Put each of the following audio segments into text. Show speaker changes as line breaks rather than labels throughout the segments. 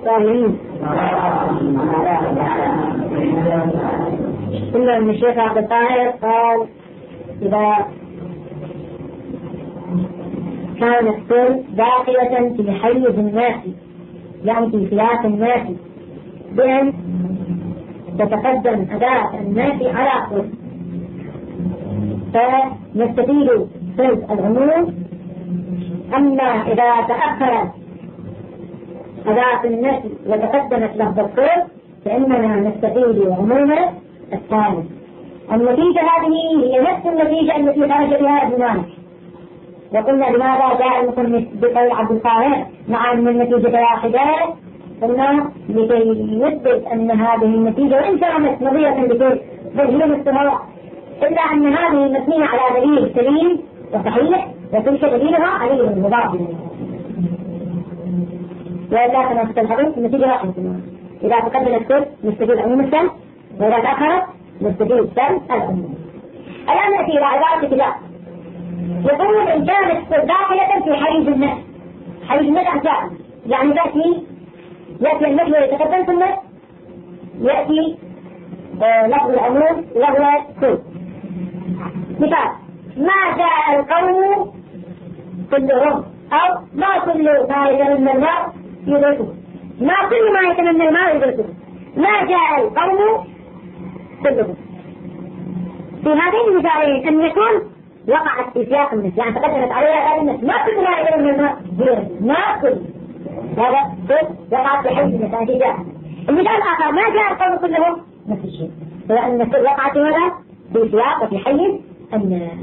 الطاهرين. قلنا أن الشيخ عبد الطاهر قال إذا كان السر داخلة في حيز الناس، يعني في خلاف الناس، بأن تتقدم أداة الناس على سر، فنستفيد سر العموم. أما إذا تأخرت أداة الناس وتقدمت لفظ السر فإننا نستفيد عموم الثاني. النتيجة هذه هي نفس النتيجة التي خرج بها ابن مالك. وقلنا لماذا جاء المصنف بقول عبد القاهر مع أن النتيجة واحدة؟ قلنا لكي يثبت أن هذه النتيجة وإن كانت نظيرة لكي تبين الصراع، إلا أن هذه مبنية على دليل سليم وصحيح وتلك دليلها عليه المضاد. وإلا كما تلحظون النتيجة واحدة، إذا تقدم السر نستفيد عموم السلم، وإذا تأخرت نستفيد السلم العموم. الآن نأتي إلى عبارة كتاب يقول إن كانت داخلة في حيز النفس. حيز النفس أحجام، يعني يأتي النفس ويتقدم ثم يأتي لفظ العموم وهو كل. مثال: ما جاء القوم كلهم، أو ما كل ما يتمنى الماء يدركه، ما كل ما يتمنى الماء يدركه، ما جاء القوم كلهم. في هذين المثالين أن يكون وقعت في سياق النفس، يعني تقدمت عليها هذا النفس، ما كل ما يتمنى الماء يدركه، ما كل هذا كل وقعت في حيث النفس. في جاء المثال الآخر: ما جاء القوم كلهم، نفس الشيء، فإن النفس وقعت هذا في سياق وفي حيث النفس.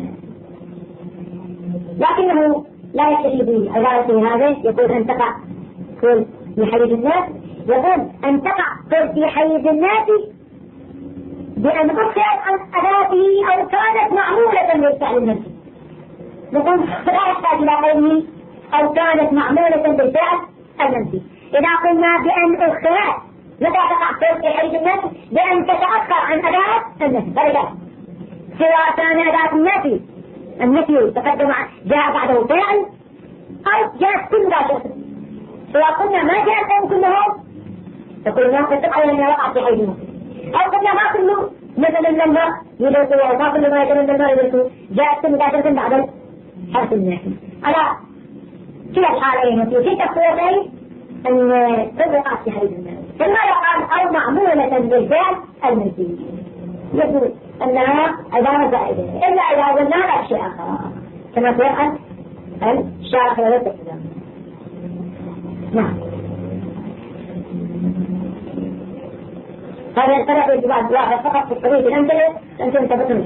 لكنه لا يكتفي بعبارته هذا، يقول أن تقع كل في حيز الناس، يقول أن تقع كل في حيز الناس بأن أخرج عن أداته أو كانت معمولة بالفعل النفسي. يقول لا يحتاج إلى قوله أو كانت معمولة بالفعل النفسي. إذا قلنا بأن أخرج متى تقع كل في حيز الناس؟ بأن تتأخر عن أداة النفسي، فلذلك سواء كان أداة النفي تقدم جاء بعده فعل أو جاء كل مباشرة. سواء قلنا ما جاء القوم كلهم تقول ما تتبع على أنها وقعت في حيث النفس، أو قلنا ما كله مثل الماء يدرسه وما كل ما يتمنى الماء يدرسه، جاء كل مباشرة بعد حرف النفي. على كلا الحالين وفي كلا الصورتين أن تبقى في حيث النفس. ثم يقال أو معمولة بالفعل النفي، يقول أنها عبارة زائدة إلا إذا قلنا لا شيء آخر كما سيفعل الشارح وليس الكلام. نعم، هذا الفرق الجواب واحد فقط في الطريق الأمثلة أنتم تبطلون.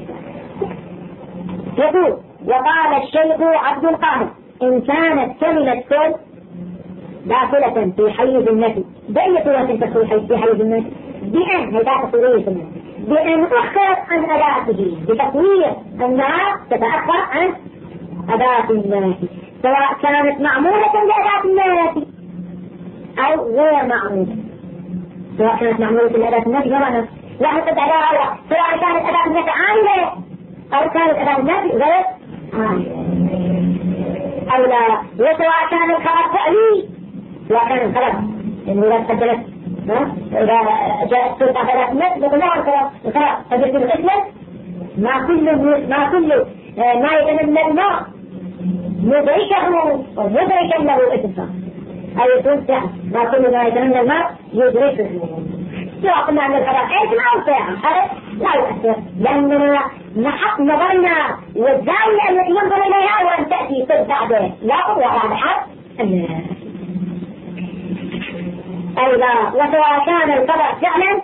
يقول: وقال الشيخ عبد القاهر إن كانت كلمة كل داخلة في حيز النفي، بأي صورة تدخل في حيز النفي؟ بأن هذا تصورية النفي، بأن أخر عن أداته بتقوير أنها تتأخر عن أداة الناس، سواء كانت معمولة لأداة الناس أو غير معمولة. سواء كانت معمولة لأداة الناس غير لا نقد أداة، سواء كانت أداة الناس عاملة أو كانت أداة الناس غير عاملة أو لا. وسواء كان الخبر فعلي، سواء كان الخبر إنه لا تقدمت إذا جاءت سلطة أداة الناس بقولها الخبر قد يكون اسما ما كل ما يتمنى الماء مدركه ومدركا له اسما، أي يكون فعل ما كل ما يتمنى الماء يدركه. سواء قلنا أن الخبر اسم أو فعل هذا لا يؤثر، لأننا نحط نظرنا والزاوية التي ينظر إليها وأن تأتي كل بعده لا ولا حرف الناس. أيضا وسواء كان الخبر فعلا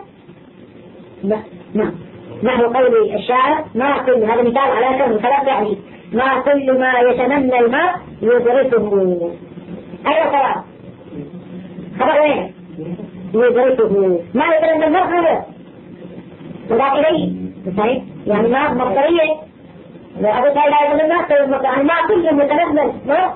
نحو قول الشاعر ما كل، هذا مثال على كون الخبر فعلي، ما كل ما يتمنى الماء يدركه. أي خبر وين يدركه؟ ما يتمنى الماء هذا ولا إليه صحيح، يعني ما مصدرية أبو سعيد لا يتمنى الماء، يعني ما كل متمنى الماء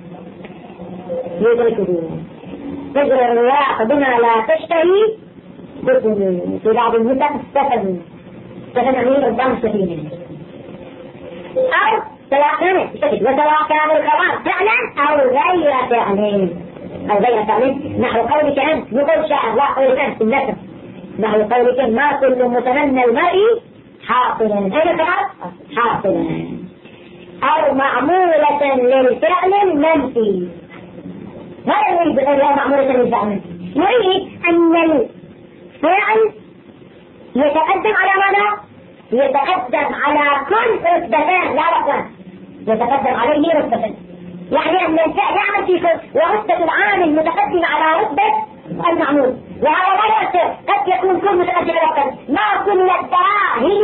يدركه. تجري الرياح بما لا تشتهي في بعض النسخ سفن أمين قدام السفينة. أو سواء كان الخبر فعلا أو غير فعل أو غير فعل، نحو قولك أنت نقول شاعر، لا قولك أنت النسب، نحو قولك ما كل متمنى المرء حاصلا، أين فعل؟ حاصلا. أو معمولة للفعل منفي، هذا يريد بغير معمولة للفعل منفي، يريد أن الفعل يتقدم على ماذا؟ يتقدم على كل رتبتان، لا رتبتان، يتقدم عليه رتبتان، يعني أن الفعل يعمل في كل، ورتبة العامل متقدم على رتبة المعمول، وهذا لا يؤثر، قد يكون كل متقدم على رتبة، ما كل الدراهم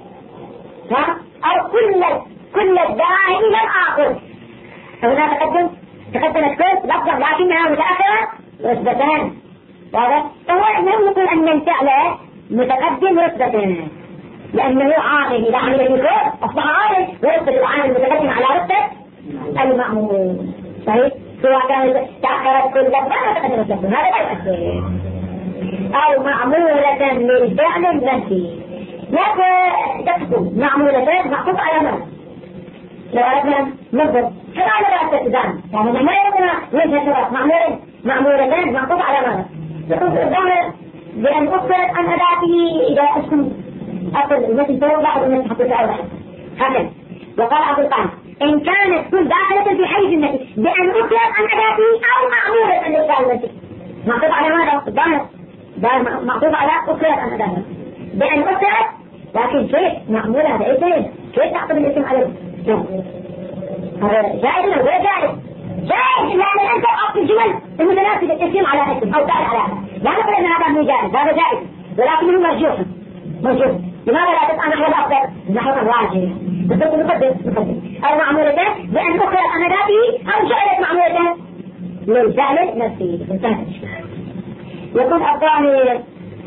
أو كل الدراهم لم آخذ، هنا تقدمت كل لفظا لكنها متأخرة رتبتان، واضح؟ فهو يقول أن الفعل متقدم رتبتان لأنه عامل، إذا عمل في كل أصبح عامل، ورتبة العامل متقدم على رتبة المعمول، صحيح؟ سواء كان تأخرت كل لفظة تقدمت لفظة، هذا لا يؤثر. أو معمولة للفعل المنفي، لكن تكتب معمولة معطوف على من؟ لو أردنا ننظر كما لا تتزام، يعني ما يردنا وجه شرط معمولتان معطوف على ماذا؟ يقول الظاهر بأن أخبرت عن أداته إذا أسكن أقل التي تقول بعض الناس حتى تعود هكذا. وقال عبد القادر إن كانت كل داخلة في حيز النفي بأن أخبرت عن أداته أو معمولة للفعل المنفي، معطوف على ماذا؟ الظاهر معطوف على أخبرت عن أداته بأن أخبرت، لكن كيف معمولة هذا إيه؟ كيف تعطي الاسم على هذا جائز ولا غير جائز؟ جائز لأن أنت أعطي الجمل المتناسبة الاسم على اسم أو دال على هذا، لا نقول أن هذا مو جائز، هذا جائز ولكنه مرجوح. لماذا لا تسأل نحو الأفضل؟ نحو الراجح، نقدم أو معمولتان بأن أخرى أمداته أو جعلت معمولتان للفعل نفسه. يكون الظاهر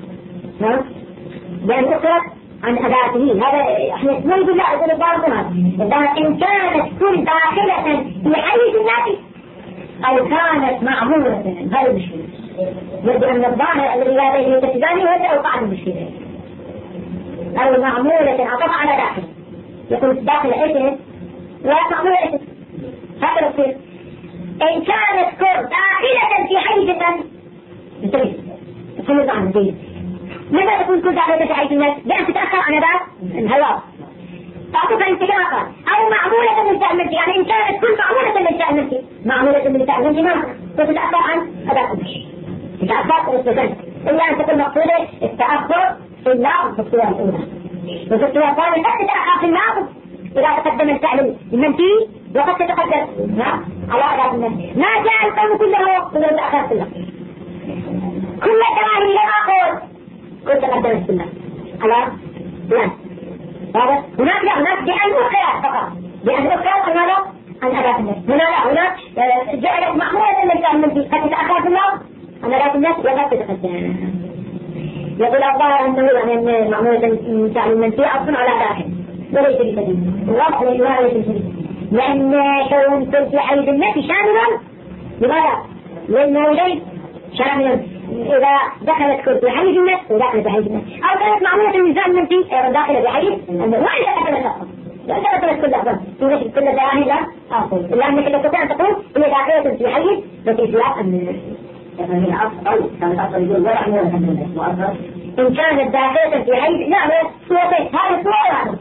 بأن أخرى عن أداته، هذا احنا نقول لا يقول الظاهر إن كانت كل داخلة في حيز النفي أو كانت معمولة، هذا المشكلة. يبدو أن الظاهر الذي لا يجب تتزاني هذا أوقع المشكلة. أو معمولة عطف على داخل، يقول داخل اسم ومعمولة اسم، هذا يصير إن كانت كل داخلة في حيز النفي. انتبه تفهم عنه جيد. ماذا تكون كل داخلة في حيز النفي؟ بأن تتأخر عن أداء الهواء تعطف انتقاقا أو معمولة من فعل منفي، يعني إن كانت كل معمولة من فعل منفي، معمولة من فعل منفي ما تتأخر عن أداء تتأخر السكن، إلا أن تكون مقصودة التأخر في اللفظ في الصورة الأولى، وفي الصورة الثانية قد تتأخر في اللفظ إذا تقدم الفعل المنفي وقد تتقدم على أداء المنفي. ما جاء القوم كله تأخر في اللفظ، كل الدواهي اللي أقول كل تقدم في اللفظ على لا هذا هناك بأن أخرى فقط، بأن أخرى عن ماذا؟ عن أداء النفس. هناك جعلت معمولة للفعل المنفي قد تتأخر في اللفظ عن أداء النفس وقد تتقدم. يقول الله أنه يعني معمولة الفعل المنفي أصلا على داخل وليس بسبيل، واضح لله ليس بسبيل، لأن كون كل في حيز النفي شاملا لماذا؟ للموجود شاملا إذا دخلت كل في حيز النفس ودخلت في حيز النفس، أو كانت معمولة الإنسان المنفي داخلة في حيز النفس وإذا دخلت أصلا، إذا دخلت كل أصلا توجد كل الدراهم لا أصلا، إلا أنك تستطيع أن تقول هي داخلة في حيز وفي سياق النفس.
يعني أفضل كان الأفضل يقول ولا عمل الحمد لله
إن كانت داخلة في حيز نعم صورتين هذا صورة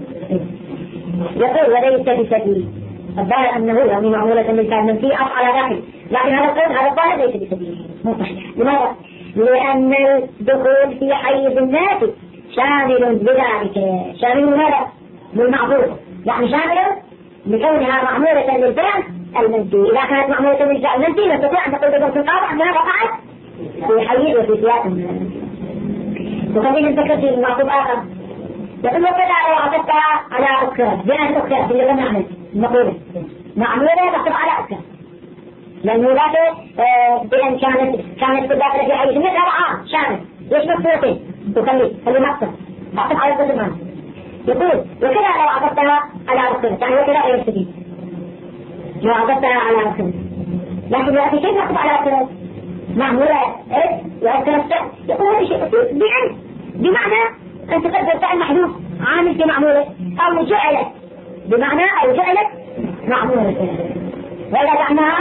يقول وليس بسبيل. الظاهر أنه يعني معمولة للفعل المنفي على داخل، لكن هذا القول هذا الظاهر ليس بسبيل مو صحيح. لماذا؟ لأن الدخول في حيز النافي شامل بذلك، شامل هذا للمعبود، يعني شامل لكونها معمولة للفعل المنفي. إذا كانت معمولة للفعل المنفي نستطيع أن تقول بدون القاطع أنها وقعت في حيز وفي سياق. وخلينا نذكر في المعطوف آخر يقول له كذا لو عطفتها على أكثر بأن أكثر اللي لم نعمل المقولة معمولة تحطف على أكثر، لأنه ذاته بأن كانت داخلة في حيز النفس هذا عام شامل يشمل صورتين وخلي مقصد تعطف على القدر معه. يقول وكذا لو عطفتها على أكثر، يعني وكذا غير السبيل لو عطفتها على أكثر، لكن دلوقتي كيف نعطف على أكثر؟ معمولة إيه وأكثر السعر. يقول هذا شيء بأن بمعنى أن تقدر فعل محدود عامل في معمولة أو جعلت بمعنى أو جعلت معمولة، وإذا جعلناها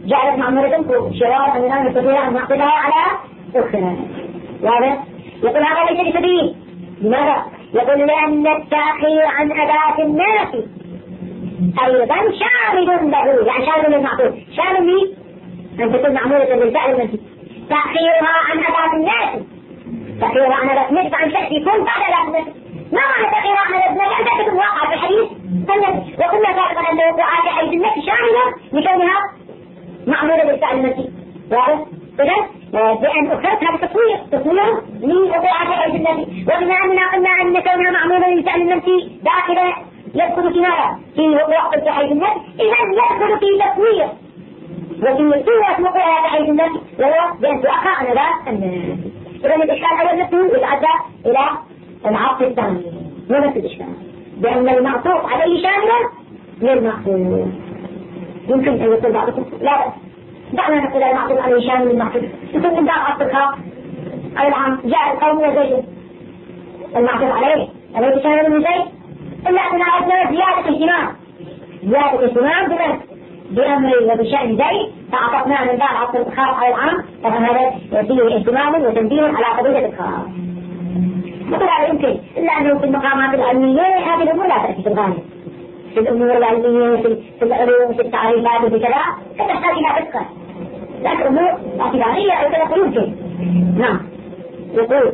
جعلت معمولة شراء أننا نستطيع أن نعقدها على أخرى. واضح؟ يقول هذا ليس بسبيل. لماذا؟ يقول لأن التأخير عن أداة الناس أيضا شامل له، يعني شامل للمعقول، شامل لي أن تكون معمولة بالفعل المنفي. تأخيرها عن أداة الناس، تأخيرها عن أداة الناس عن شخص يكون بعد أداة الناس. ما معنى تأخيرها عن أداة الناس؟ أنت تكون واقع في الحديث وقلنا سابقا أن وقوعات حديث الناس شاملة لكونها معمولة بالفعل المنفي. واضح؟ إذا بأن أخرت هذا تصوير لوقوعات حديث الناس، وبما أننا قلنا أن كونها معمولة بالفعل المنفي داخلة يدخل في ماذا؟ في وقوع تحيز النفس، إذن يدخل في تصوير وفي صورة وقوع تحيز النفس، وهو بأن تؤخر عن ذات النفس. إذن الإشكال الأول نفسه يتعدى إلى العطف الثاني، مو نفس الإشكال، بأن المعطوف عليه شاملا للمعطوف. يمكن أن يقول بعضكم لا بأس، دعنا نقول المعطوف عليه شامل للمعطوف، يمكن من بعض عطف الخاص أو العام جاء القوم وزيد المعطوف عليه أليس شامل من زيد؟ إلا أننا عدنا زيادة اهتمام بأمر وبشأن زيد، فعطفنا من بعض عطف الخاص على العام، فهذا فيه اهتمام وتنبيه على قضية الخاص. مثل هذا يمكن، إلا أنه في المقامات العلمية هذه الأمور لا تأتي في الغالب، في الأمور العلمية في العلوم في التعريفات وفي كذا تحتاج إلى دقة، لكن أمور اعتبارية أو كذا يمكن. نعم يقول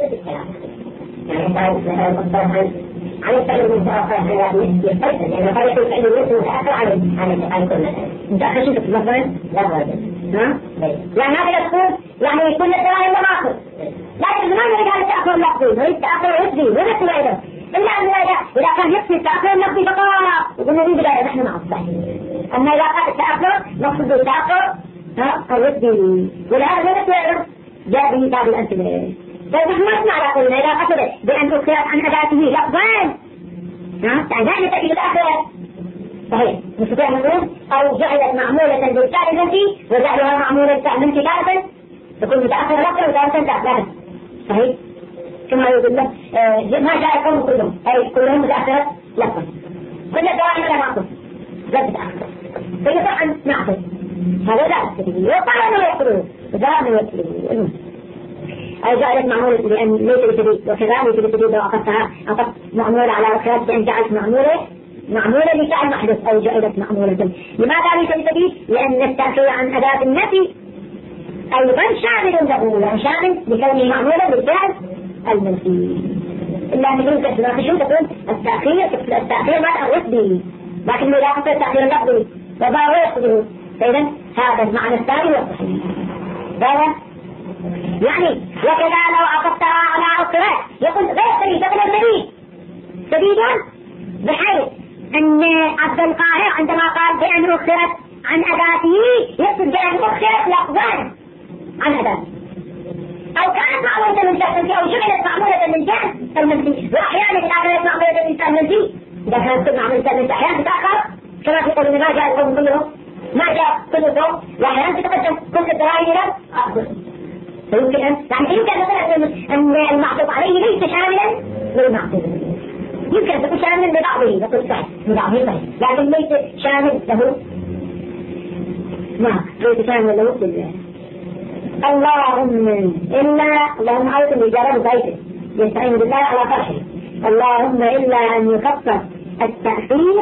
عن الفعل المتأخر عن يختلف، لأن طريق الفعل المتأخر عن كل متأخر شو مثلا؟ لا غالبا. ها؟ يعني هذا يقول يعني كل الدوائر لا ماخذ، لكن ما نريد هذا التأخر اللفظي، نريد التأخر العقدي ونفس أيضا. إلا أن إذا كان يقصد التأخر اللفظي فقط ونريد لا نحن مع الصحيح. أما إذا كان التأخر نقصد التأخر العقدي، ولهذا نفس أيضا جاء به بعض الأمثلة. فنحن ما نسمع قولنا إذا قصد بأن أخرت عن أداته لفظان، يعني ذلك تأتي بالآخرة صحيح، نستطيع نقول أو جعلت معمولة بالفعل المنفي وجعلها معمولة بالفعل المنفي تارة تكون متأخرة لفظا وتارة تأخرة صحيح، كما يقول له ما جاء القوم كلهم أي كلهم متأخرة لفظا، كل الدوائر لا معقول لا تتأخر، فيطبعا نعقل هذا لا أستفيد وطبعا ما يقولون وطبعا ما يقولون أو جعلت معمولة لأن ليس بسبيل، وكذلك ليس بسبيل لو أقفت معمولة على أخرى بأن جعلت معمولة لفعل محدث أو جعلت معمولة. لماذا ليس بسبيل؟ لأن التأخير عن أداة النفي أيضا شامل له، يعني شامل لكونه معمولة بالفعل المنفي. إلا أن يقول كذلك شو تقول التأخير ما تعرف به، لكن إذا قصد التأخير اللفظي فما يقصده، فإذا هذا المعنى الثاني والصحيح. يعني وكذا لو عقدتها على أخرى يقول غير سبيل، تقول سبيل بحيث أن عبد القاهر عندما قال بأن أخرت عن أداته يقصد بأن أخرت لفظان عن أداته، أو كانت معمولة من جهة أو جعلت معمولة من جهة المنفي، وأحيانا إذا كانت معمولة من جهة المنفي إذا كانت معمولة من جهة أحيانا تتأخر كما في قول ما جاء القوم كلهم ما جاء كل القوم، وأحيانا تتقدم كل الدوائر إلى آخر. فيمكن يعني يمكن أن المعطوف عليه ليس شاملا للمعطوف، يمكن أن تكون شاملا لبعضه نقول صحيح لبعضه صحيح، لكن ليس شامل له ليس شامل له بالله. اللهم عوض الإجابة بيته يستعين بالله على فرحه، اللهم إلا أن يخفف التأخير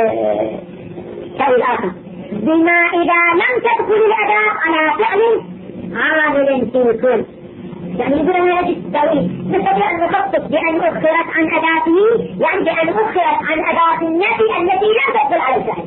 كأي الآخر بما إذا لم تدخل الأداء على فعل عامل في كل، يعني يقول أنه يجب التأويل نستطيع أن نخصص بأن أخرت عن أداته، يعني بأن أخرت عن أداة النفي التي لا تدخل على الفعل،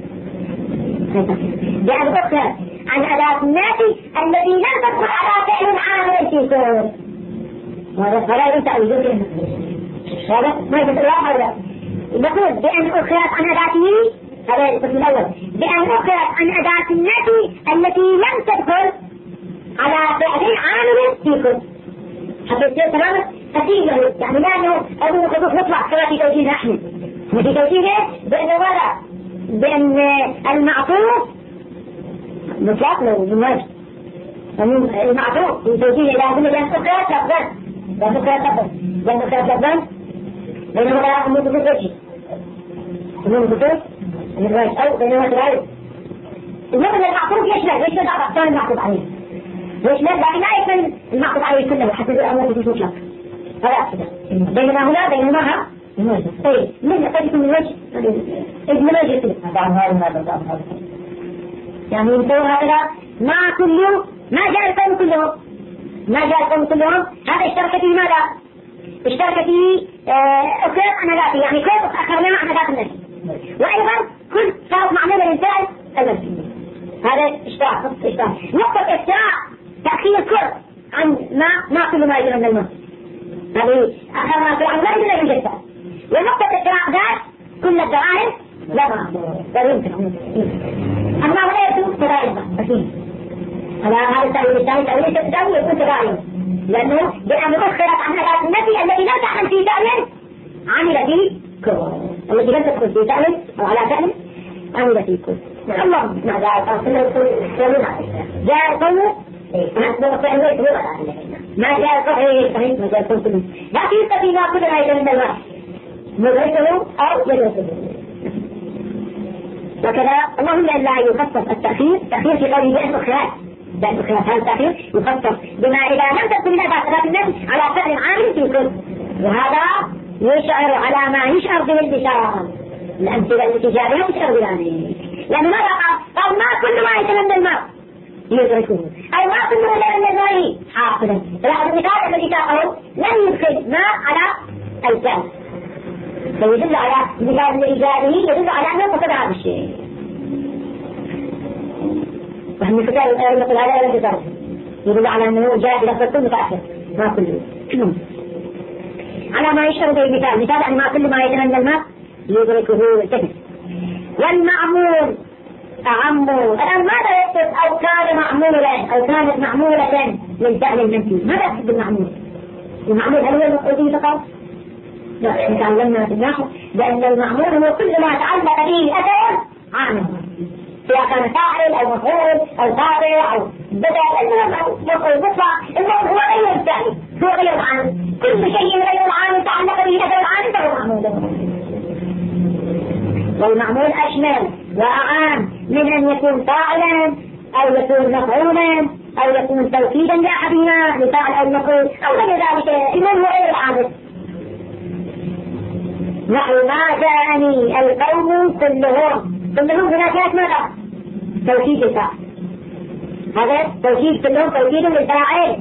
بأن أخرت عن أداة النفي التي لا تدخل على فعل عامل في كل. هذا يجب تأويل، هذا ما يجب الله. نقول بأن أخرت عن أداته، هذا القسم الأول، بأن أخرت عن أداة النفي التي لم تدخل على فعل عامل في كل، حتى يصير تماما أكيد له، يعني لا أنه أبو الخطوط نطلع كما في توجيه نحن، في توجيه بأنه ماذا؟ بأن المعطوف مطلق له بالواجب، المعطوف في توجيه لازم أن أخرت لفظا، لأن أخرت لفظا بينما لا أمور بسيطة أمور بسيطة الواجب أو بينما تغير المبنى المعطوف يشمل بعض أقسام المعطوف عليه، يشمل لكن لا يشمل المعطوف عليه كله حسب الأمر في مطلق. هذا أقصده. بينما هنا بينما طيب من يقول من وجه ابن وجه كله يعني ينتهوا هذا ما كله ما جاء القوم كلهم هذا اشترك في ماذا؟ اشترك في أكثر أنذات يعني كيف أخرنا أنذات النفس وأيضا كل صار معمولة للفعل النفس. هذا اشتراك نقطة اشتراك تأخير كل عن ما كل ما يجرى من الموت هذه أخرنا في العمل لا يوجد فعل. ونقطة اشتراك ذات كل الدراهم لا يمكن أما ولا يكون تداعيا على هذا التأويل الثاني يكون تداعيا لأنه بأن أخرت عن أداة النفي التي لا تعمل في فعل عمل في كل التي لم تدخل في فعل أو على فعل عمل في كل. الله ما جاء القوم جاء القوم ما جاء القوم كلهم لكن يستطيع ما كل هذا من الواحد مدرسه أو يدرسه. وكذا اللهم لا يخصص التأخير في قوله بأن أخرات هذا التأخير يخصص بما إذا لم تكن لها أخرات النفس على فعل عامل في كل وهذا يشعر على ما يشعر به البشارة الأمثلة التي جاء تشعر بذلك لأنه ماذا قال ما كل ما يتمنى الماء يدركه أي ما كل ما يتمنى الماء حاصلا. فلاحظ المثال الذي ساقه لم يدخل ماء على الفعل فيدل على مثال الإيجابي يدل على أنه قصد هذا الشيء. وهم الكتاب يقول هذا لا يجب يدل على أنه جاء بلفظ كل متأخر ما كله على ما يشعر به مثال أن ما كل ما يتمنى الماء يدركه الكذب. والمعمول أعم الآن ماذا يقصد أو كان معمولا أو كانت معمولة للفعل المنفي ماذا يقصد بالمعمول؟ المعمول هل هو المقصود فقط؟ لا تعلمنا في النحو بأن المعمول هو كل ما تعلق به أثر عامل سواء كان فاعل أو مفعول أو تابع أو بدل أو مطلع إنه هو غير الفعل هو غير العامل كل شيء غير العامل تعلق به أثر العامل فهو معمول. والمعمول أشمل وأعام من أن يكون فاعلا أو يكون مفعولا أو يكون توكيدا لأحدهما لفاعل أو مفعول أو غير ذلك إنه هو غير العامل. نحو ما جاءني القوم كلهم هنا كانت ماذا؟ توكيد الفاعل هذا توكيد كلهم توكيد للفاعل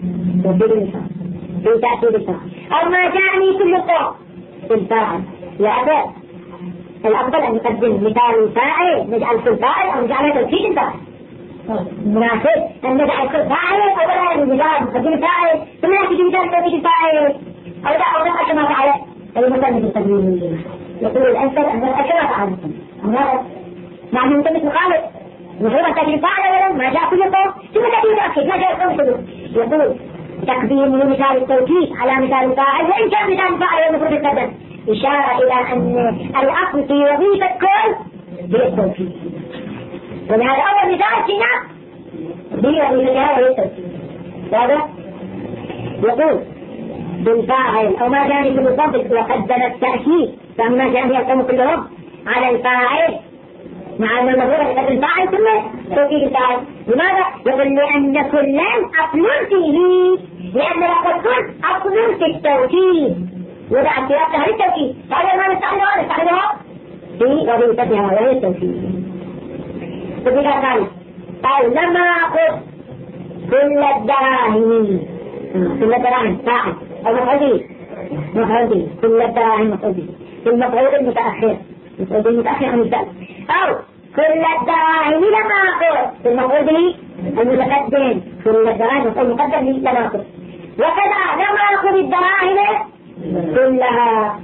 في تأكيد الفاعل. أو ما جاءني كل القوم الفاعل لا الأفضل أن نقدم مثال الفاعل نجعل كل فاعل أو نجعل توكيد الفاعل مناسب أن نجعل كل فاعل أولا مثال نقدم الفاعل ثم نأتي بمثال توكيد الفاعل أو لا كما فعل المثال بالتدوين يقول الأنسب أن كما فعل مع أنه مثل خالد مفهوم التكليف فعل ولا ما جاء كل قوم ثم تأتي متأكد ما جاء القوم كله يقول تقديم مثال التوكيد على مثال الفاعل وإن كان مثال الفاعل المفروض يتقدم إشارة إلى أن الأصل في وظيفة كل هي التوكيد ولهذا أول مثال هنا بوظيفتها هي التوكيد. هذا يقول بالفاعل أو ما جاء كل ضبط وقدم التأكيد فما جاء به القوم كلهم على الفاعل مع أن المفروض يقدم الفاعل ثم توكيد الفاعل. لماذا؟ يقول لأن كلا أصل فيه لأن لقد كل أصل في التوكيد وضع اعتراضها للتوكيد فأول ما نستعملها في وظيفتها وهي التوكيد. فبقى ثالث قال لما أخذ كل الدراهم فاعل أو مفعول كل الدراهم مفعول المفعول المتأخر عن الفعل أو كل الدراهم لما أخذ المفعول به المتقدم كل الدراهم مفعول مقدم لما أخذ وكذا لما أخذ الدراهم كلها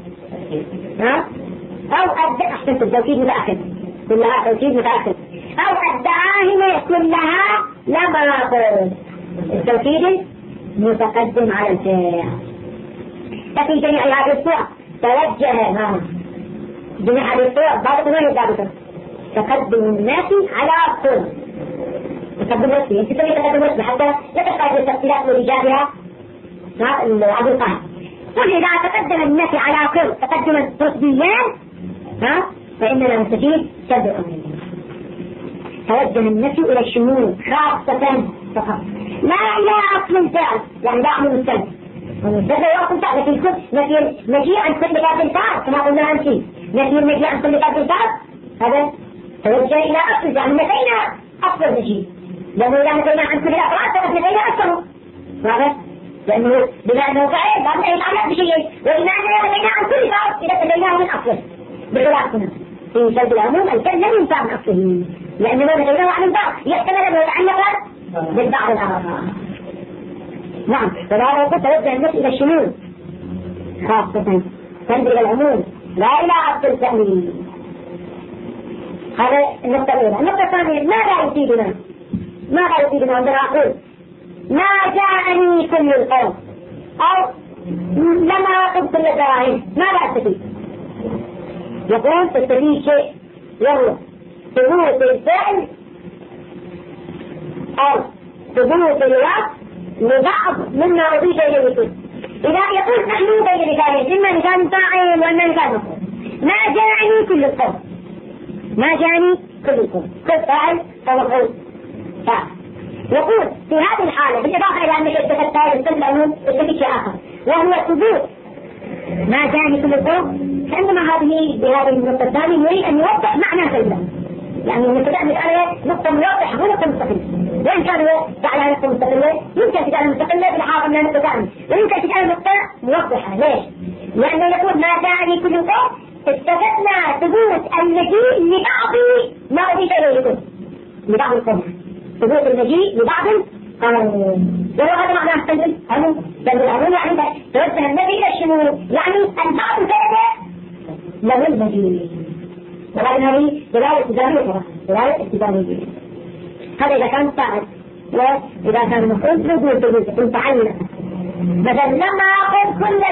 أو أحسنت التوكيد متأخر كلها توكيد متأخر أو الدراهم كلها لما أخذ التوكيد متقدم على الفعل. ففي جميع هذه الصور توجه جميع هذه الصور ضابط ما هي ضابطة تقدم الناس على كل تقدم رسمي انت تسمي تقدم رسمي حتى لا تحتاج للتفصيلات والإجابة عبد القاهر. وإذا تقدم الناس على كل تقدما رسميا فإننا نستفيد شد الأمر توجه النفي إلى الشمول خاصة فقط لا إلى أصل الفعل، يعني بعض المستند والمستند هو أصل الفعل. في الكل نفي المجيء عن كل باب الفعل كما قلنا أمس، نفي المجيء عن كل باب الفعل هذا توجه إلى أصل، يعني نفينا أصل المجيء، لأنه إذا نفينا عن كل الأفراد فنفينا أصله، واضح؟ لأنه بما أنه فعل بعد أن يتعلق بشيء، وإذا نفينا عن كل فعل إذا نفيناه من أصله بخلافنا في سلب العموم الكل لم ينفع من أصله، لأنه ما نفيناه عن البعض يحتمل أنه يتعلق بالبعض الآخر. نعم، فلا يقول توجه النفس إلى الشمول خاصة سلب إلى العموم لا إلى أصل التأويل. هذا النقطة الأولى. النقطة الثانية ماذا يفيدنا عندما أقول ما جاءني كل القوم أو لما أخذ كل الدراهم ماذا أستفيد؟ يقول تستفيد شيء وهو ثبوت الفعل أو ثبوت الوقت لبعض مما أضيف إليه كل. إذا يقول نحن بين مثالين، إما مثال فاعل وإما مثال مفعول. ما جاءني كل القوم، ما جاءني كل القوم، كل فاعل ومفعول فاعل. يقول في هذه الحالة بالإضافة إلى أنك استفدت السلب العموم استفيد شيء آخر وهو ثبوت ما جاءني كل القوم. عندما بهذه النقطة الثانية يريد أن يوضح معنى كلمة، يعني نتكلم عليه نقطة موضحة مو نقطة مستقلة، وإن كان جعلها نقطة مستقلة يمكن تجعلها مستقلة بالحاضر من نقطة ثانية، ويمكن تجعلها نقطة موضحة. ليش؟ لأنه يقول ما جاءني كل القوم استفدنا ثبوت المجيء لبعض ما أضيف إليه كل، لبعض القوم ثبوت المجيء لبعض القوم. ولو هذا معناه سلب العموم يعني توجه النبي إلى الشمول، يعني البعض الفعل له المجيء، ولكن هذه دلالة ابتدائية. هذا إذا كان فاعل، وإذا كان مفعول ثبوت تعلق. مثلا لما أخذ كل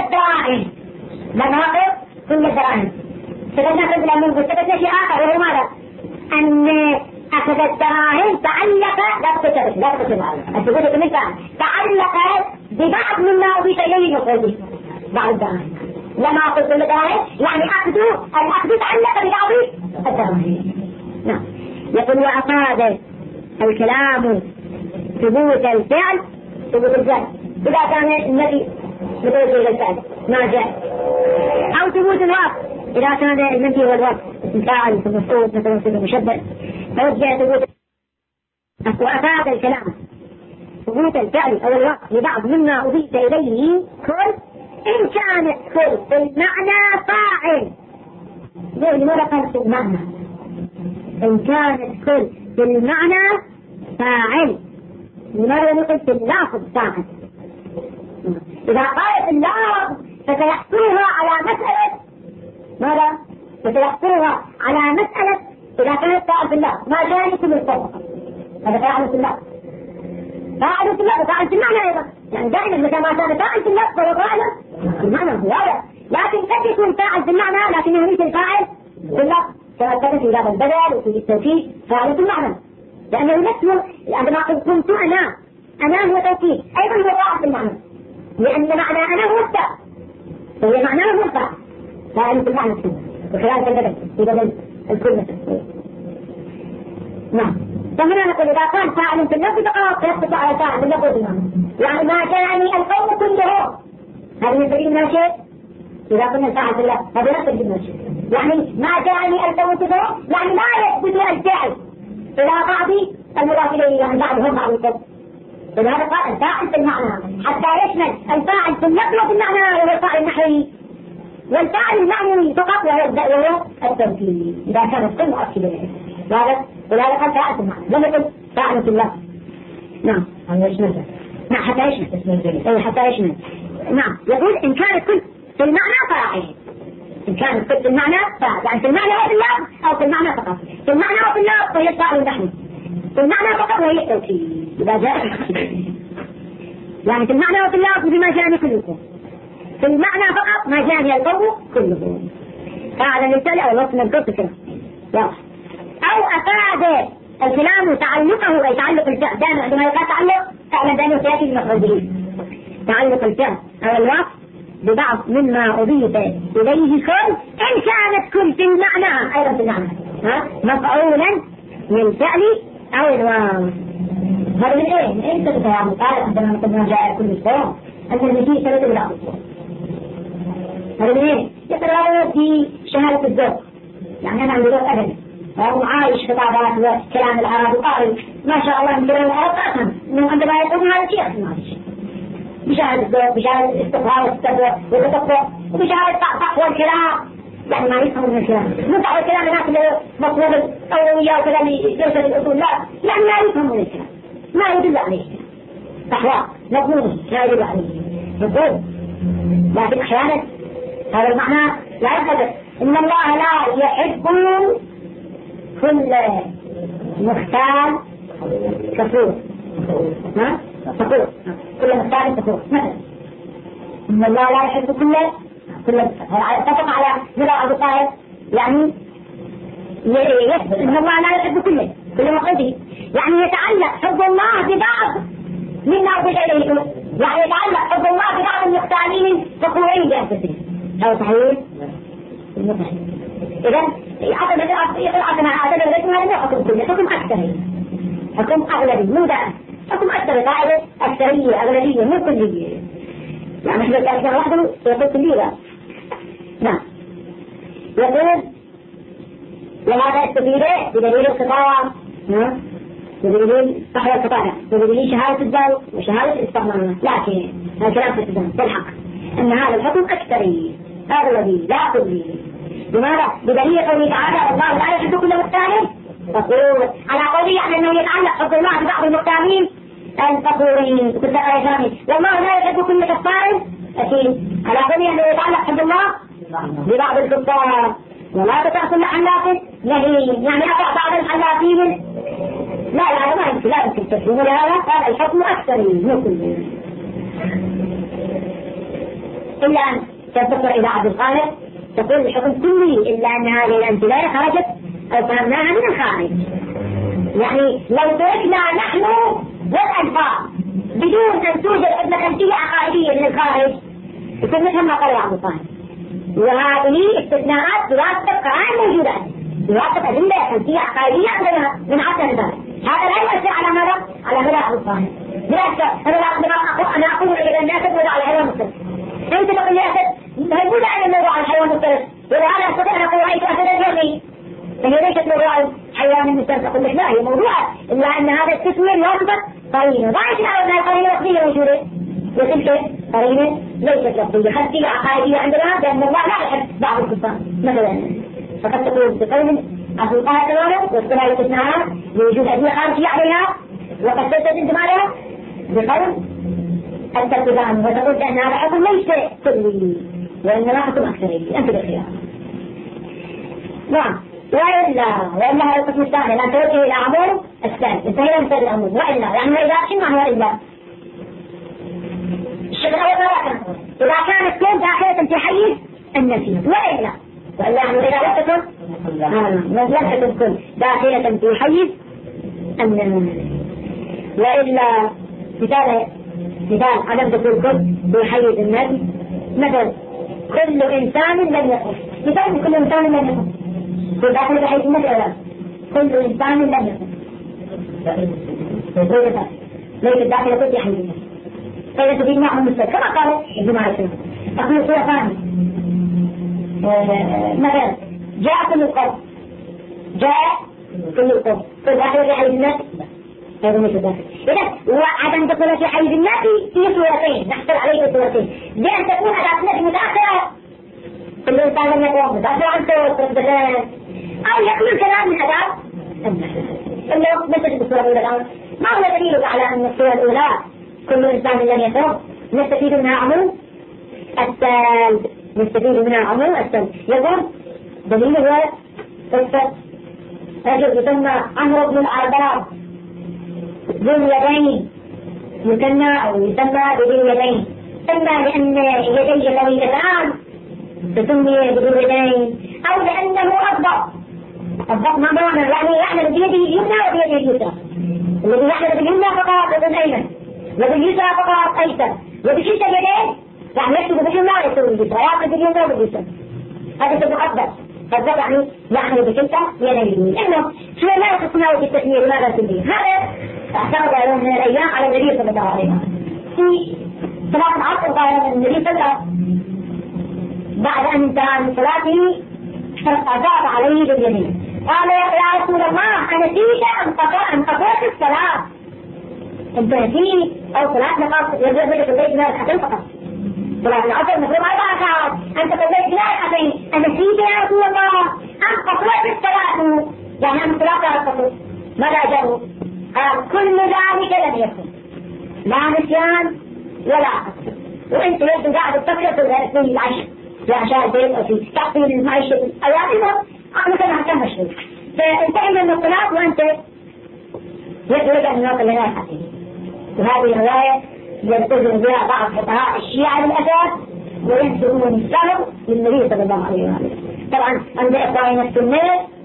الدراهم استفدنا كل العموم واستفدنا شيء آخر وهو ماذا؟ أن أخذ الدراهم تعلق الثبوت من فعل تعلق ببعض مما أضيف إليه المفعول بعض الدراهم. لما أخذ كل الدراهم يعني الأخذ تعلق ببعض الدراهم. نعم. يقول وأفاد الكلام ثبوت الفعل إذا كان النبي متوجه الفعل ما جاء، أو ثبوت الوقت إذا كان النبي والوقت فاعل ثم مفعول مثلا صفة مشبه توجه ثبوت. وأفاد الكلام ثبوت الفعل أو الوقت لبعض مما أضيف إليه كل إن كانت كل في المعنى فاعل. لماذا قال في المعنى؟ إن كانت كل في المعنى فاعل، لماذا نقول في اللفظ فاعل؟ إذا قالت اللفظ فسيحصلها على مسألة ماذا؟ فسيحصلها على مسألة إذا كانت فاعل في اللفظ ما جاءني كل الفرق، هذا فاعل في اللفظ، فاعل في اللفظ فاعل في المعنى أيضا، يعني دائما متى ما كان فاعل في اللفظ فهو فاعل في المعنى هذا. لكن قد يكون فاعل في المعنى لكنه ليس الفاعل في اللفظ، كما كان في باب البدل وفي التوكيد فاعل في المعنى، لأنه نفسه عندما كنت أنا هو توكيد أيضا هو فاعل في المعنى، لأن معنى أنا هو الفاعل وهي معناه هو الفاعل فاعل في المعنى وخلال البدل في بدل الكل. نعم. فهنا نقول إذا كان فاعل في اللفظ فقط يثبت على فاعل في اللفظ، يعني ما جاءني القوم كلهم هذه يستفيد منها شيء. إذا قلنا فاعل في اللفظ هذا يستفيد منها شيء، يعني ما جاءني القوم كلهم يعني ما يثبت الفعل إلى بعض المضاف إليه، يعني بعضهم بعض القوم. فهذا قال الفاعل في المعنى حتى يشمل الفاعل في اللفظ وفي المعنى وهو الفاعل النحوي، والفاعل المعنوي فقط وهو التوكيد إذا كان الكل مؤكدا ولهذا قال فاعل في المعنى لم يقل فاعل في اللفظ. نعم. نعم حتى يشمل. نعم. يقول إن كانت كل في المعنى فاعل، إن كانت كل في المعنى فاعل، يعني في المعنى وفي اللفظ أو في المعنى فقط، في المعنى وفي اللفظ فهي الفاعل النحوي، في المعنى فقط وهي التوكيد إذا جاء يعني في المعنى وفي اللفظ بما جاءني كلكم، في المعنى فقط ما جاءني القوم كلهم فاعل للفعل أو الوصف من كل كلام. أو أفاد الكلام تعلقه أي تعلق الفعل، دائما عندما يقال تعلق فعلا دائما سيأتي المفعول تعلق الفعل أو الوصف ببعض مما أضيف إليه كل إن كانت كل في المعنى أيضا في المعنى مفعولا من الفعل أو الواو. هذا من إيه؟ من إيه تتفاهم؟ قال عندما قلنا جاء كل الصوم أن المجيء سنة إلى الصوم. هذا من إيه؟ يتراوح في شهادة الذوق، يعني أنا عندي ذوق أبدا وهو عايش خطابات وكلام العرب وقارئ ما شاء الله من كلام العرب أفهم إنه عندما يقول هذا شيء أفهم هذا الشيء بشهادة الذوق، بشهادة الاستقرار والتدبر وبشهادة تقوى الكلام، يعني ما يفهمون من الكلام مو بعض الكلام الناس اللي مطلوب الأولوية وكذا اللي يدرس الأصول لا، يعني ما يفهمون الكلام ما يدل عليه تقوى مضمونه لا يدل عليه يقول. لكن أحيانا هذا المعنى لا يحدث إن الله لا يحب كل مختال كفور كفور كل مختال كفور مثلا إن الله لا يحب كل اتفق على نبع أبو طالب يعني يثبت إن الله لا يحب كل مقصده، يعني يتعلق حب الله ببعض مما أرجع إليه، يعني يتعلق حب الله ببعض المختالين فقوعين بأنفسهم. هذا صحيح؟ إذا يعطنا عدد الرجل هذا حكم كله، حكم أكثري حكم أغلبي مو دائم، حكم أكثري قاعدة أكثرية أغلبية مو كلية، يعني إحنا كأكثر واحد يقول كلية. نعم يقول وهذا استفيده بدليل القطاع بدليل صحيح القطاع بدليل شهادة الذوق وشهادة الاستغناء، لكن هذا كلام في السلام بالحق أن هذا الحكم أكثري أغلبي لا كلي. لماذا؟ بدليل قوله تعالى الله لا يحب كل مختال فخور، على قوله يعني أنه يتعلق حب الله ببعض المختالين الفخورين كل آية ثانية، والله لا يحب كل كفار أكيد، على قوله أنه يتعلق حب الله ببعض الكفار ولا تطع كل حلاف مهين، يعني أطع بعض الحلافين لا ما يمكن لا يمكن تفهمون هذا الحكم أكثري مو كله، إلا أن تنتصر إلى عبد القاهر تقول الحكم كلي إلا أن هذه الأمثلة خرجت أو فهمناها من الخارج. يعني لو تركنا نحن والألفاظ بدون أن توجد عندنا خلفية عقائدية من الخارج يكون مثل ما قال عبد القاهر، وهذه استثناءات دراسة القرآن موجودة دراسة أدلة خلفية عقائدية عندنا من عصر ذلك، هذا لا يؤثر على ماذا؟ على مدى عبد القاهر. بالعكس أنا أقول إذا الناس تقول على الحيوان المفترس أنت تقول لي أسد موجودة على الموضوع على الحيوان المفترس، ولهذا أستطيع أن أقول رأيت أسدا يرمي، فهي ليست موضوع الحيوان المفترس أقول لك لا هي موضوع، إلا أن هذا التسمية الواجبة قرينة ضاعت الأول قرينة لفظية موجودة وتلك قرينة ليست لفظية خلفية عقائدية عندنا بأن الله لا يحب بعض الكفار مثلا، فقد تقول بقول أصل القاهر تماما وتكون هذه الاستثناءات لوجود أدلة خارجية عليها، وقد تلتزم عليها بقول التلتزام وتقول بأن هذا حكم ليس كلي وإنما حكم أكثري أنت بالخيار. نعم وإلا هذا القسم الثاني لأن توجه إلى عموم الثاني انتهينا من العموم وإلا يعني وإذا شنو معنى وإلا؟ الشيء الأول إذا كانت كل داخلة في حيز النفي وإلا يعني إذا لم تكن كل داخلة في حيز النفي وإلا مثال عدم دخول كل في حيز النفي مثلا كل إنسان لم يكن مثال كل إنسان لم يكن في داخل حيز النفي كل إنسان لم يكن ليس الداخل في حيز النفي فإذا تفيد معهم مثل كما قال الجماعة أقول صورة ثانية مثلا جاء كل القوم كل داخل في حيز النفي هذا مثل ذلك. إذا وعدم دخول في حيز النفي في صورتين نحصل عليه صورتين بأن تكون أداة متأخرة كل إنسان لم يكن متأخر عن صوت أو يقول كلام من أداة إنه مثل الصورة الأولى الآن ما هو دليل على أن الصورة الأولى كل إنسان لم يكن نستفيد منها عموم السلب نستفيد منها عموم السلب. يقول دليل هو قصة رجل يسمى عمرو بن العرباء ذو اليدين يسمى أو يسمى بذو اليدين سمى لأن يديه طويلتان تسمي بذو اليدين أو لأنه الضبط ما معنى يعني يعمل بيده اليمنى وبيده اليسرى الذي يعمل باليمنى فقط بالأيمن وباليسرى فقط أيسر وبكلتا اليدين يعني يكتب باليمنى ويكتب باليسرى يعمل باليمنى وباليسرى هذا تتقدر فالذات يعني يعمل بكلتا يديه لأنه شو لا يخصنا في التسمية لماذا تسميه هذا اعترض يوم من الأيام على النبي صلى الله عليه وسلم في صلاة العصر قال النبي صلى الله عليه وسلم بعد أن انتهى من صلاته فأجاب عليه باليمين قال يا رسول الله أنا نسيت أن قطعت الصلاة أنت نسيت أو صلاة نقص يرجع بك البيت من الحسن فقط صلاة العصر مفروض 4 ركعات أنت صليت بلا ركعتين أنا نسيت يا رسول الله أن قطعت الصلاة يعني أن الصلاة قطعت ماذا أجابه؟ قال كل ذلك لم يكن لا نسيان ولا قصر وأنت يجب قاعد تفكر في العشر في عشاء البيت أو في تعطيل المعيشة أيامهم أنا كما كان مشهور فانتهي من الصلاة وأنت يجب أن يوصل لنا الحقيقة وهذه الرواية يلتزم بها بعض فقهاء الشيعة للأسف وينسبون السهو للنبي صلى الله عليه وسلم طبعا عند إخواننا السنة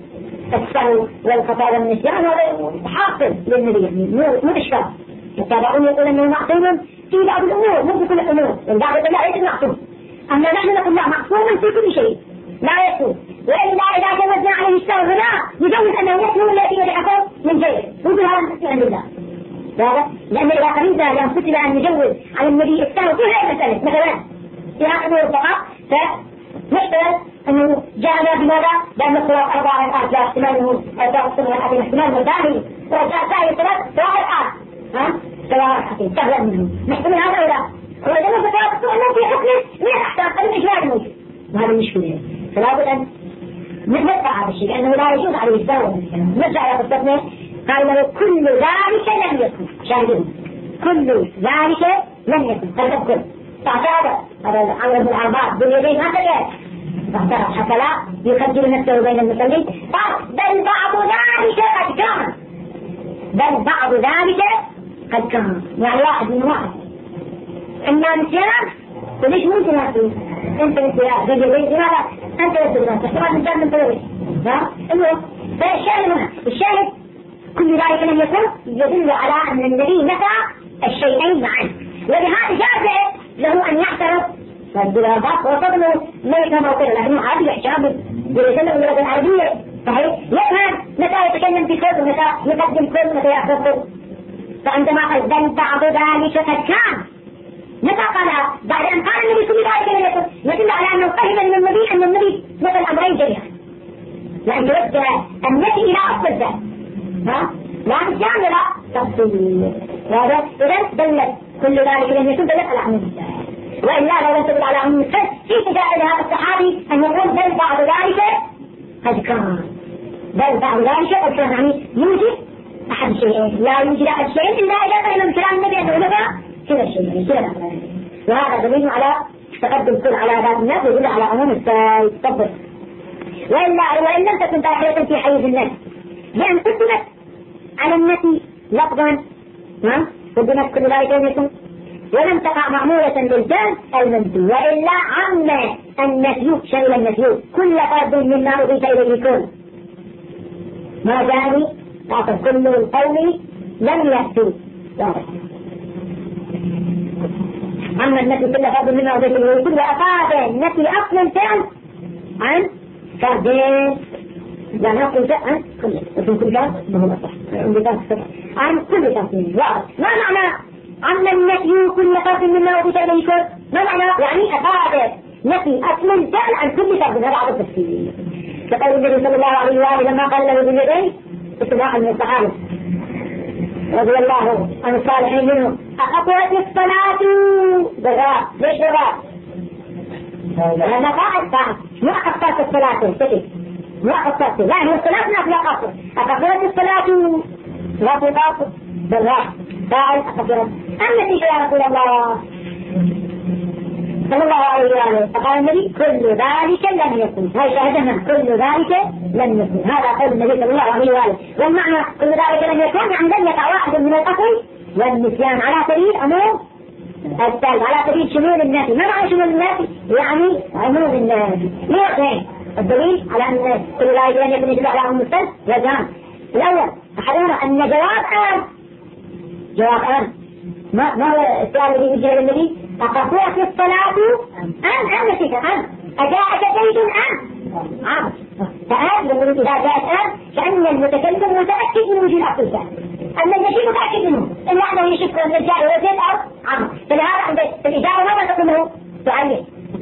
السهو والخطأ والنسيان هذا حاصل للنبي يعني مو إشكال التابعون يقول أنه معصوم في بعض الأمور مو في كل الأمور والبعض يقول لا ليس معصوم أما نحن نقول لا معصوم في كل شيء لا يسوء وإلا إذا جوزنا عليه السهو لا نجوز أنه يسوء الذي يدعكه من جيد وفي هذا المسلم عند الله لأن إذا قريبا لأن كتب أن نجوز على النبي السهو في هذه المسألة مثلا في هذا الأمور فقط فنحتمل أنه جاءنا بماذا؟ لأن الصلاة 4 ركعات لا احتماله احتمال مداهي وجاء سائر الصلاة 3 ركعات سواء ركعتين سهلا منه نحتمل هذا أو لا وإذا ما فترات أنه في حكمه من أحسن الإجماع الموجود وهذا المشكلة فلا بد أن نتبع هذا الشيء لأنه لا يجوز عليه السهو نرجع إلى قصتنا قال له كل ذلك لم يكن شاهدون كل ذلك لم يكن فلتذكر فاعترض هذا عمرو بن العرباط باليدين هكذا فاعترض حتى لا يخجل نفسه بين المصلين قال بل بعض ذلك قد كان بل بعض ذلك قد كان يعني واحد من واحد إما نسيان وليش مو تناسي انت نسيان باليدين لماذا انت يسيرون تحتمال نسيان من طلبه المهم فالشاهد هنا الشاهد كل ذلك لم يكن يدل على أن النبي نفى الشيئين معا ولهذا جاز له أن يعترض بالغربات وصدمه ما يفهم أو كذا لكنه عادي إحجام يتكلم اللغة العربية صحيح يفهم متى يتكلم في كذا متى يقدم كذا متى يأخذ فعندما قال بل بعض ذلك قد كان متى قال بعد أن قال النبي كل ذلك لم يكن يدل على أنه فهم من النبي أن النبي مثل الأمرين جميعا لأن توجه النبي إلى أصل الذات لا نسيان ولا تفصيل وهذا إذن دلت كل ذلك لم يكن دلت على عموم وإلا لو لم تدل على عموم الفس في تجاه هذا الصحابي أن يقول بل بعض ذلك قد كان بل بعض ذلك قد كان يعني يوجد أحد الشيئين لا يوجد أحد الشيئين إلا إذا قال من كلام النبي أنه نفى كلا الشيئين كلا وهذا دليل على تقدم كل على ذات الناس ويدل على عموم الفس تفضل وإن لم تكن داخلة في حيز الناس لأن كتبت على النفي لفظا قدمت كل ذلك لم يكن ولم تقع معمولة بالفعل المنفي وإلا عم النفي شمل النفي كل فرد مما أضيف إليه كل ما جاني تعطف كل القول لم يأتي عم النفي كل فرد مما أضيف إليه كل وأفاد النفي أصل الفعل عن فردين لا نقول عن كل اسم كل شخص ما هو صح عن كل شخص ما معنى عن النفي كل فرد مما وجد إليه كل ما معنى يعني أفاد نفي أصل الفعل عن كل فرد هذا عدد التفسير كقول النبي صلى الله عليه وآله لما قال له باليدين اتباعا من الصحابة رضي الله عن الصالحين منهم أقطعت الصلاة بغاء ليش بغاء؟ لأن قاعد ما أقطعت الصلاة سكت ما قصرت لا هي الصلاة ما فيها قصر أقصرت الصلاة لا في قصر بالراحة فاعل أقصرت النتيجة يا رسول الله صلى الله عليه وآله فقال النبي كل ذلك لم يكن هاي شاهدنا كل ذلك لم يكن هذا قول النبي صلى الله عليه وآله والمعنى كل ذلك لم يكن يعني لم يقع واحد من القصر والنسيان على سبيل عموم السلب على سبيل شمول الناس ما معنى شمول الناس يعني عموم الناس ليه الدليل على أن كل ذلك لم يكن يدل على عموم السلب وجهان الأول أحدهما أن جواب آن ما هو السؤال الذي وجه للنبي أقطعت الصلاة أن نسيت أن أجاءك زيد أن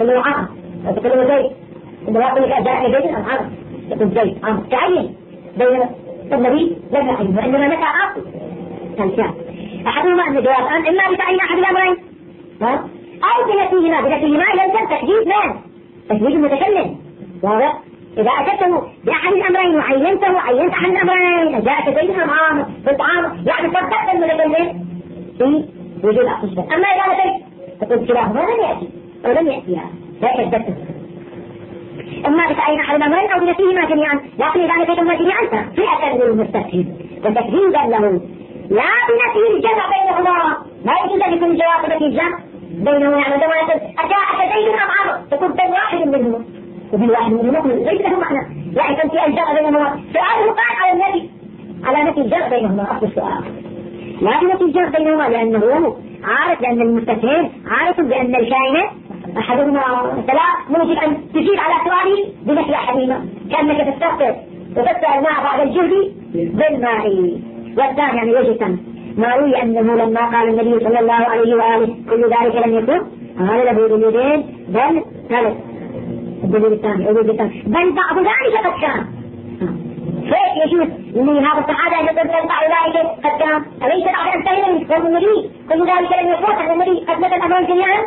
تقول له عمرو تقول له زيد إذا يقول لك جاء زيد أم عمرو تقول زيد عمرو تعين بين النبي لم يعين وإنما نكى عاصي كان أحدهما أن الجواب إما بتعيين أحد الأمرين أو بنفيهما يلزم تحديد من تحديد المتكلم واضح إذا أتيته بأحد الأمرين وعينت أحد الأمرين جاءك زيد أم عامر قلت عامر يعني صدقت المتكلم في وجود أخص أما إذا أتيت تقول كلاهما لم يأتيها لا كذبته إما بتعيين أحد الأمرين أو بنفيهما جميعا لكن إذا أتيتهما جميعا فئة للمستفيد وتكذيبا له لا بنفي الجمع بينهما ما يجوز أن يكون الجواب بنفي الجمع بينهما يعني عندما يقول أتاك زيد أم عمرو تقول بين واحد منهما وبين واحد منهما زيد له معنى يعني كان في الجمع بينهما سؤاله قائم على نفي الجمع بينهما أصل السؤال لا بنفي الجمع بينهما لأنه عارف لأن المستفهم عارف بأن الكائن أحدهما ثلاث ممكن أن تجيب على سؤاله بنفي أحدهما كأنك تستغفر وتسأل الماء بعد الجهد بالماء والثاني يعني وجه ما روي أنه لما قال النبي صلى الله عليه وآله كل ذلك لم يكن هذا له دليلين بل ثالث الدليل الثاني بل بعض ذلك قد كان فيك يجوز لهذا الصحابة أن يقول بل بعض ذلك قد كان أليس بعد أن تهيئ قول النبي كل ذلك لم يكن أن النبي قد مثل أمرين جميعا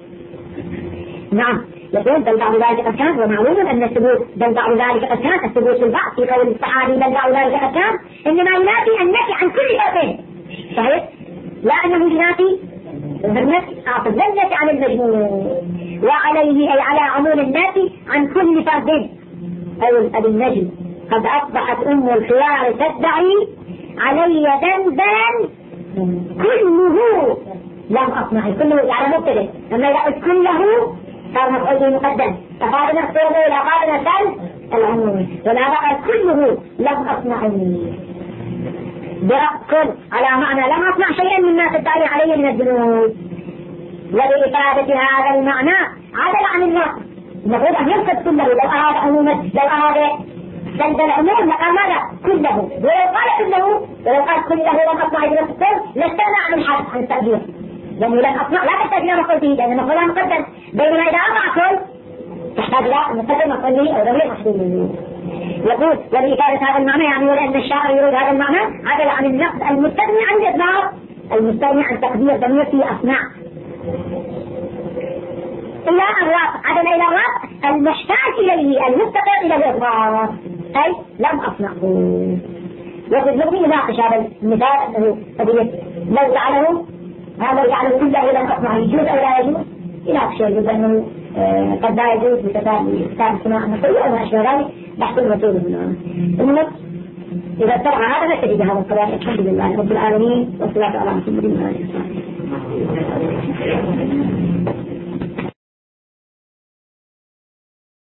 نعم يقول بل بعض ذلك قد كان ومعلوم أن الثبوت بل بعض ذلك قد كان الثبوت في البعض في قول الصحابي بل بعض ذلك قد كان إنما ينافي النفي عن كل فرد صحيح لا أنه ينافي النفي لا النفي عن المجموع وعليه أي على عموم النفي عن كل فرد أو النجم قد أصبحت أم الخيار تدعي علي ذنبا كله لم أصنعه كله يعني مبتدئ أما إذا قلت كله صار مفعول مقدم فقال نفسه لا قال نفسه العموم ولا بقى كله لم أصنعه برقل على معنى لم أصنع شيئا مما تدعي علي من الذنوب ولإفادة هذا المعنى عدل عن الناس المفروض أن يفقد كله لو أراد عموما لو أراد سلب العموم لقال ماذا كله ولو قال كله لم أصنع بنفسه لاستغنى عن الحد عن التأجير لأنه لم أصنع لا تحتاج إلى مفعول به لأن المفعول مقدم بينما إذا أضع كل تحتاج إلى مقدم مفعول به أو ضمير محدود به يقول ولإفادة هذا المعنى يعني ولأن الشاعر يريد هذا المعنى عدل عن النقد المستغني عن الإضمار المستغني عن تقدير ضمير في أصنع إلى الرفع عدل إلى الرفع المحتاج إليه المفتقر إلى الإضمار أي لم أصنعه يقول نبغي نناقش هذا المثال أنه قضية لو جعله هذا جعله كله لم أصنعه يجوز أو لا يجوز يناقش يجوز أنه قد لا يجوز بكتاب صناعة النقل أو ما أشبه ذلك بحث المسؤول منه إذا اتبع هذا نكتفي بهذا الكلام الحمد لله رب العالمين والصلاة على محمد وعلى آله وصحبه